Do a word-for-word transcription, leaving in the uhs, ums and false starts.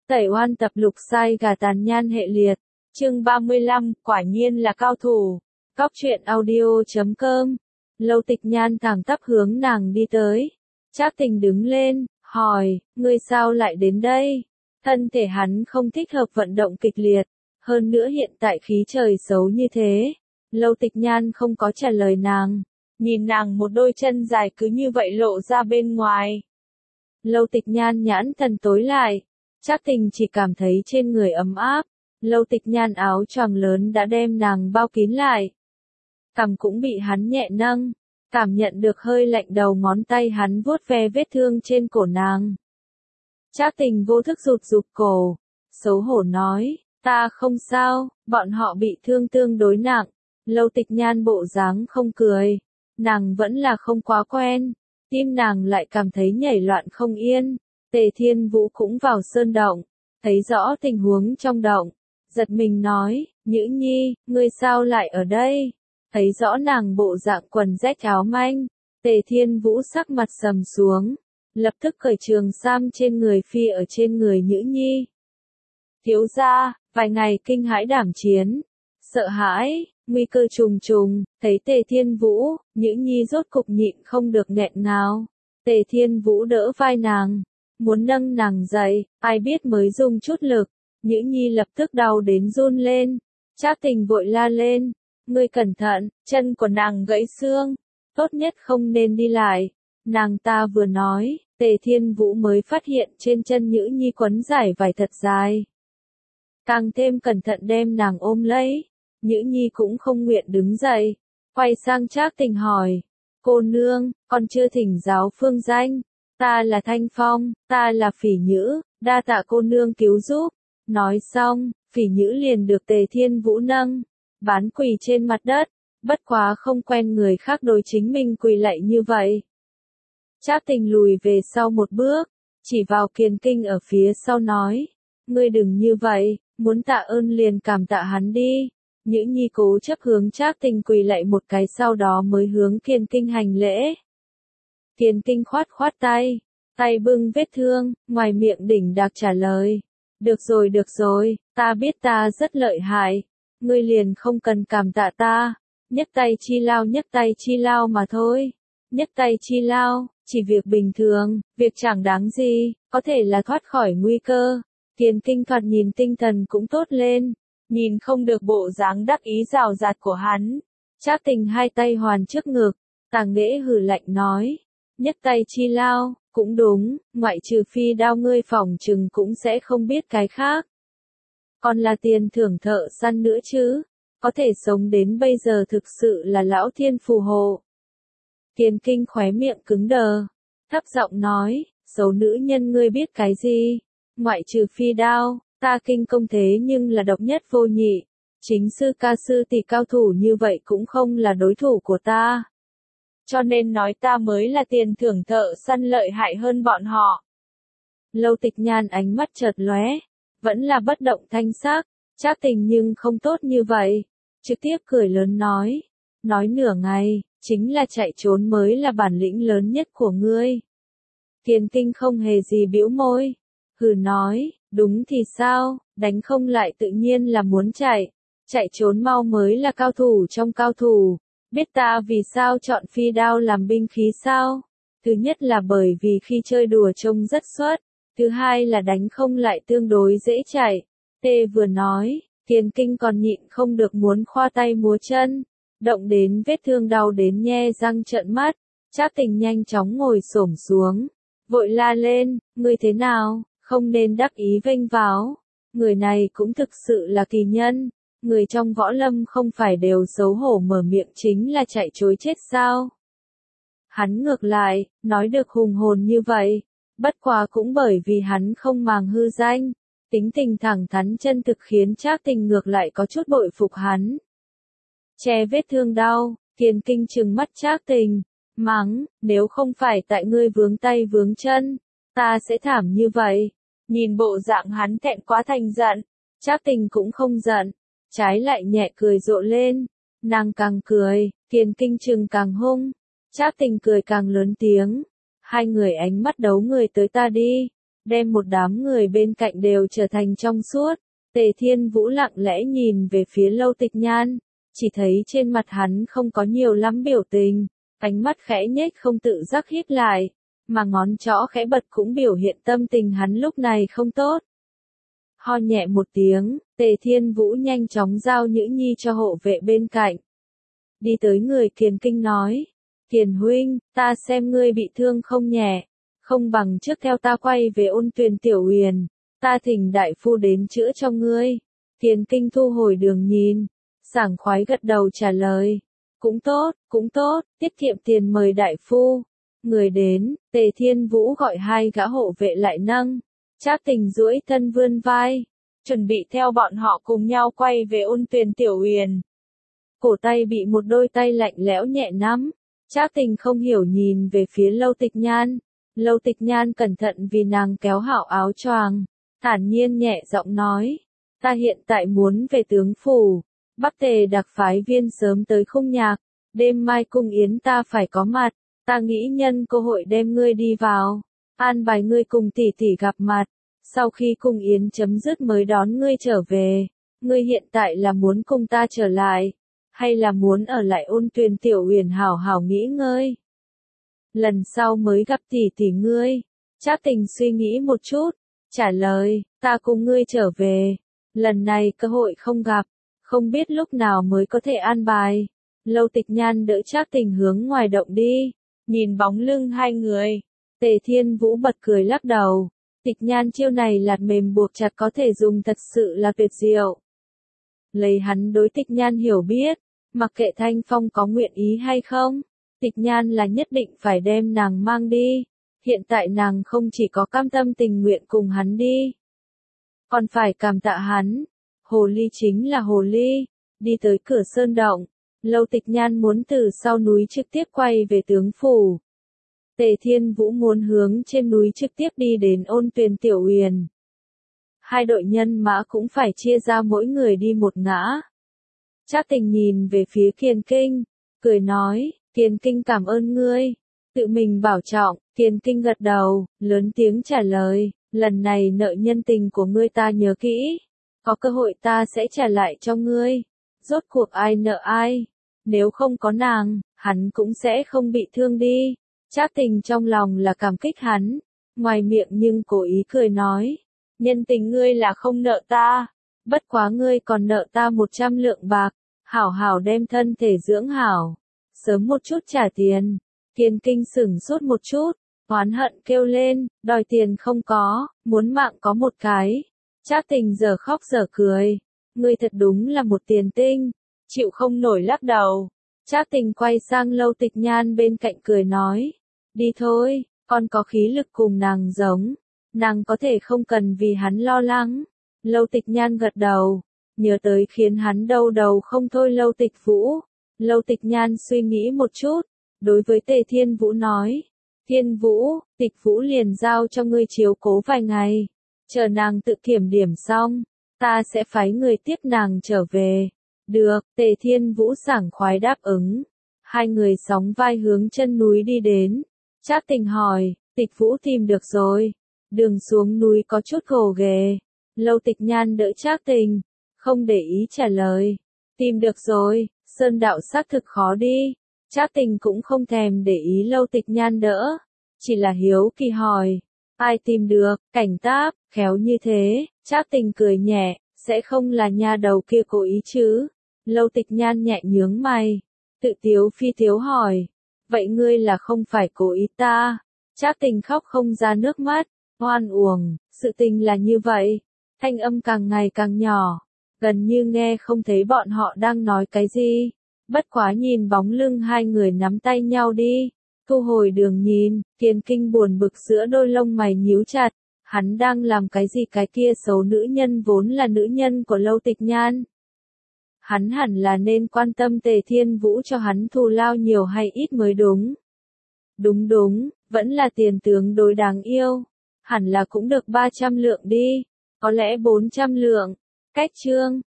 Tẩy oan tập lục sai gà tàn nhan hệ liệt. Chương ba mươi lăm, quả nhiên là cao thủ. Cóc truyện audio chấm com. Lâu Tịch Nhan thẳng tắp hướng nàng đi tới. Trác Tình đứng lên, hỏi, ngươi sao lại đến đây? Thân thể hắn không thích hợp vận động kịch liệt, hơn nữa hiện tại khí trời xấu như thế. Lâu Tịch Nhan không có trả lời nàng, nhìn nàng một đôi chân dài cứ như vậy lộ ra bên ngoài. Lâu Tịch Nhan nhãn thần tối lại, Trác Tình chỉ cảm thấy trên người ấm áp. Lâu Tịch Nhan áo choàng lớn đã đem nàng bao kín lại. Cằm cũng bị hắn nhẹ nâng, cảm nhận được hơi lạnh đầu ngón tay hắn vuốt ve vết thương trên cổ nàng. Trác Tình vô thức rụt rụt cổ, xấu hổ nói, ta không sao, bọn họ bị thương tương đối nặng. Lâu Tịch Nhan bộ dáng không cười, nàng vẫn là không quá quen, tim nàng lại cảm thấy nhảy loạn không yên. Tề Thiên Vũ cũng vào sơn động, thấy rõ tình huống trong động, giật mình nói, Nhữ Nhi, ngươi sao lại ở đây? Thấy rõ nàng bộ dạng quần rách áo manh, Tề Thiên Vũ sắc mặt sầm xuống, lập tức cởi trường sam trên người phi ở trên người Nhữ Nhi. Thiếu gia, vài ngày kinh hãi đảm chiến, sợ hãi, nguy cơ trùng trùng, thấy Tề Thiên Vũ, Nhữ Nhi rốt cục nhịn không được nghẹn ngào. Tề Thiên Vũ đỡ vai nàng, muốn nâng nàng dậy, ai biết mới dùng chút lực, Nhữ Nhi lập tức đau đến run lên. Trác Tình vội la lên, ngươi cẩn thận, chân của nàng gãy xương, tốt nhất không nên đi lại. Nàng ta vừa nói, Tề Thiên Vũ mới phát hiện trên chân Nhữ Nhi quấn giải vải thật dài. Càng thêm cẩn thận đem nàng ôm lấy, Nhữ Nhi cũng không nguyện đứng dậy, quay sang Trác Tình hỏi, cô nương, con chưa thỉnh giáo phương danh. Ta là Thanh Phong, ta là Phỉ Nhữ, đa tạ cô nương cứu giúp. Nói xong, Phỉ Nhữ liền được Tề Thiên Vũ nâng, bán quỳ trên mặt đất, bất quá không quen người khác đối chính mình quỳ lạy như vậy. Trác Tình lùi về sau một bước, chỉ vào Kiền Kinh ở phía sau nói, ngươi đừng như vậy, muốn tạ ơn liền cảm tạ hắn đi. Nhữ Nhi cố chấp hướng Trác Tình quỳ lạy một cái sau đó mới hướng Kiền Kinh hành lễ. Kiền Kinh khoát khoát tay, tay bưng vết thương, ngoài miệng đỉnh đạc trả lời. Được rồi được rồi, ta biết ta rất lợi hại, ngươi liền không cần cảm tạ ta, nhấc tay chi lao nhấc tay chi lao mà thôi. Nhấc tay chi lao, chỉ việc bình thường, việc chẳng đáng gì, có thể là thoát khỏi nguy cơ. Kiền Kinh thoạt nhìn tinh thần cũng tốt lên, nhìn không được bộ dáng đắc ý rào rạt của hắn. Trác Tình hai tay hoàn trước ngực, Tàng Nghệ hừ lạnh nói. Nhấc tay chi lao, cũng đúng, ngoại trừ phi đao ngươi phỏng chừng cũng sẽ không biết cái khác. Còn là tiền thưởng thợ săn nữa chứ, có thể sống đến bây giờ thực sự là lão thiên phù hộ. Kiền Kinh khóe miệng cứng đờ, thấp giọng nói, xấu nữ nhân ngươi biết cái gì, ngoại trừ phi đao, ta kinh công thế nhưng là độc nhất vô nhị, chính sư ca sư tỷ cao thủ như vậy cũng không là đối thủ của ta. Cho nên nói ta mới là tiền thưởng thợ săn lợi hại hơn bọn họ. Lâu Tịch Nhan ánh mắt chợt lóe, vẫn là bất động thanh sắc. Trác Tình nhưng không tốt như vậy, trực tiếp cười lớn nói, nói nửa ngày, chính là chạy trốn mới là bản lĩnh lớn nhất của ngươi. Kiền Kinh không hề gì bĩu môi, hừ nói, đúng thì sao, đánh không lại tự nhiên là muốn chạy, chạy trốn mau mới là cao thủ trong cao thủ. Biết ta vì sao chọn phi đao làm binh khí sao? Thứ nhất là bởi vì khi chơi đùa trông rất xuất, thứ hai là đánh không lại tương đối dễ chạy. Tê vừa nói, Kiền Kinh còn nhịn không được muốn khoa tay múa chân, động đến vết thương đau đến nhe răng trợn mắt. Trác Tình nhanh chóng ngồi xổm xuống, vội la lên, ngươi thế nào, không nên đắc ý vênh váo, người này cũng thực sự là kỳ nhân. Người trong võ lâm không phải đều xấu hổ mở miệng chính là chạy trối chết sao? Hắn ngược lại, nói được hùng hồn như vậy, bất quá cũng bởi vì hắn không màng hư danh, tính tình thẳng thắn chân thực khiến Trác Tình ngược lại có chút bội phục hắn. Che vết thương đau, Kiền Kinh trừng mắt Trác Tình, mắng, nếu không phải tại ngươi vướng tay vướng chân, ta sẽ thảm như vậy. Nhìn bộ dạng hắn thẹn quá thành giận, Trác Tình cũng không giận. Trái lại nhẹ cười rộ lên, nàng càng cười, Kiền Kinh trừng càng hung, Trác Tình cười càng lớn tiếng. Hai người ánh mắt đấu người tới ta đi, đem một đám người bên cạnh đều trở thành trong suốt. Tề Thiên Vũ lặng lẽ nhìn về phía Lâu Tịch Nhan, chỉ thấy trên mặt hắn không có nhiều lắm biểu tình, ánh mắt khẽ nhếch không tự giác híp lại, mà ngón trỏ khẽ bật cũng biểu hiện tâm tình hắn lúc này không tốt. Ho nhẹ một tiếng, Tề Thiên Vũ nhanh chóng giao Nhữ Nhi cho hộ vệ bên cạnh. Đi tới người Kiền Kinh nói, Kiền huynh, ta xem ngươi bị thương không nhẹ, không bằng trước theo ta quay về Ôn Tuyền Tiểu Uyển, ta thỉnh đại phu đến chữa cho ngươi. Kiền Kinh thu hồi đường nhìn, sảng khoái gật đầu trả lời, cũng tốt, cũng tốt, tiết kiệm tiền mời đại phu. Người đến, Tề Thiên Vũ gọi hai gã hộ vệ lại nâng. Trác Tình duỗi thân vươn vai, chuẩn bị theo bọn họ cùng nhau quay về Ôn Tuyền Tiểu Uyển. Cổ tay bị một đôi tay lạnh lẽo nhẹ nắm, Trác Tình không hiểu nhìn về phía Lâu Tịch Nhan. Lâu Tịch Nhan cẩn thận vì nàng kéo hảo áo choàng, thản nhiên nhẹ giọng nói, ta hiện tại muốn về tướng phủ, Bắc Tề đặc phái viên sớm tới Khung Nhạc, đêm mai cung yến ta phải có mặt, ta nghĩ nhân cơ hội đem ngươi đi vào, an bài ngươi cùng tỷ tỷ gặp mặt, sau khi cung yến chấm dứt mới đón ngươi trở về. Ngươi hiện tại là muốn cùng ta trở lại, hay là muốn ở lại Ôn Tuyền Tiểu Uyển hảo hảo nghỉ ngơi? Lần sau mới gặp tỷ tỷ ngươi. Trác Tình suy nghĩ một chút, trả lời, ta cùng ngươi trở về. Lần này cơ hội không gặp, không biết lúc nào mới có thể an bài. Lâu Tịch Nhan đỡ Trác Tình hướng ngoài động đi, nhìn bóng lưng hai người. Tề Thiên Vũ bật cười lắc đầu. Tịch Nhan chiêu này lạt mềm buộc chặt có thể dùng thật sự là tuyệt diệu. Lấy hắn đối Tịch Nhan hiểu biết, mặc kệ Thanh Phong có nguyện ý hay không, Tịch Nhan là nhất định phải đem nàng mang đi. Hiện tại nàng không chỉ có cam tâm tình nguyện cùng hắn đi, còn phải cảm tạ hắn. Hồ ly chính là hồ ly. Đi tới cửa sơn động, Lâu Tịch Nhan muốn từ sau núi trực tiếp quay về tướng phủ. Tề Thiên Vũ muốn hướng trên núi trực tiếp đi đến Ôn Tuyền Tiểu Uyển. Hai đội nhân mã cũng phải chia ra mỗi người đi một ngã. Trác Tình nhìn về phía Kiền Kinh, cười nói, Kiền Kinh cảm ơn ngươi, tự mình bảo trọng. Kiền Kinh gật đầu, lớn tiếng trả lời, lần này nợ nhân tình của ngươi ta nhớ kỹ, có cơ hội ta sẽ trả lại cho ngươi. Rốt cuộc ai nợ ai, nếu không có nàng, hắn cũng sẽ không bị thương đi. Trác Tình trong lòng là cảm kích hắn, ngoài miệng nhưng cố ý cười nói, nhân tình ngươi là không nợ ta, bất quá ngươi còn nợ ta một trăm lượng bạc, hảo hảo đem thân thể dưỡng hảo, sớm một chút trả tiền. Kiền Kinh sửng sốt một chút, oán hận kêu lên, đòi tiền không có, muốn mạng có một cái. Trác Tình giờ khóc giờ cười, ngươi thật đúng là một tiền tinh, chịu không nổi lắc đầu. Trác Tình quay sang Lâu Tịch Nhan bên cạnh cười nói, đi thôi, con có khí lực cùng nàng giống, nàng có thể không cần vì hắn lo lắng. Lâu Tịch Nhan gật đầu, nhớ tới khiến hắn đau đầu không thôi Lâu Tịch Vũ. Lâu Tịch Nhan suy nghĩ một chút, đối với Tề Thiên Vũ nói, Thiên Vũ, Tịch Vũ liền giao cho ngươi chiếu cố vài ngày, chờ nàng tự kiểm điểm xong, ta sẽ phái người tiếp nàng trở về. Được, Tề Thiên Vũ sảng khoái đáp ứng. Hai người sóng vai hướng chân núi đi đến. Trác Tình hỏi, Tịch Vũ tìm được rồi. Đường xuống núi có chút gồ ghề. Lâu Tịch Nhan đỡ Trác Tình, không để ý trả lời. Tìm được rồi, sơn đạo xác thực khó đi. Trác Tình cũng không thèm để ý Lâu Tịch Nhan đỡ, chỉ là hiếu kỳ hỏi, ai tìm được? Cảnh Táp, khéo như thế. Trác Tình cười nhẹ, sẽ không là nha đầu kia cố ý chứ? Lâu Tịch Nhan nhẹ nhướng mày, tự tiếu phi tiếu hỏi, vậy ngươi là không phải cố ý ta? Trác Tình khóc không ra nước mắt, oan uổng, sự tình là như vậy. Thanh âm càng ngày càng nhỏ, gần như nghe không thấy bọn họ đang nói cái gì. Bất quá nhìn bóng lưng hai người nắm tay nhau đi, thu hồi đường nhìn, Kiền Kinh buồn bực giữa đôi lông mày nhíu chặt, hắn đang làm cái gì? Cái kia xấu nữ nhân vốn là nữ nhân của Lâu Tịch Nhan. Hắn hẳn là nên quan tâm Tề Thiên Vũ cho hắn thù lao nhiều hay ít mới đúng. Đúng đúng, vẫn là tiền tướng đối đáng yêu. Hẳn là cũng được ba trăm lượng đi, có lẽ bốn trăm lượng. Cách chương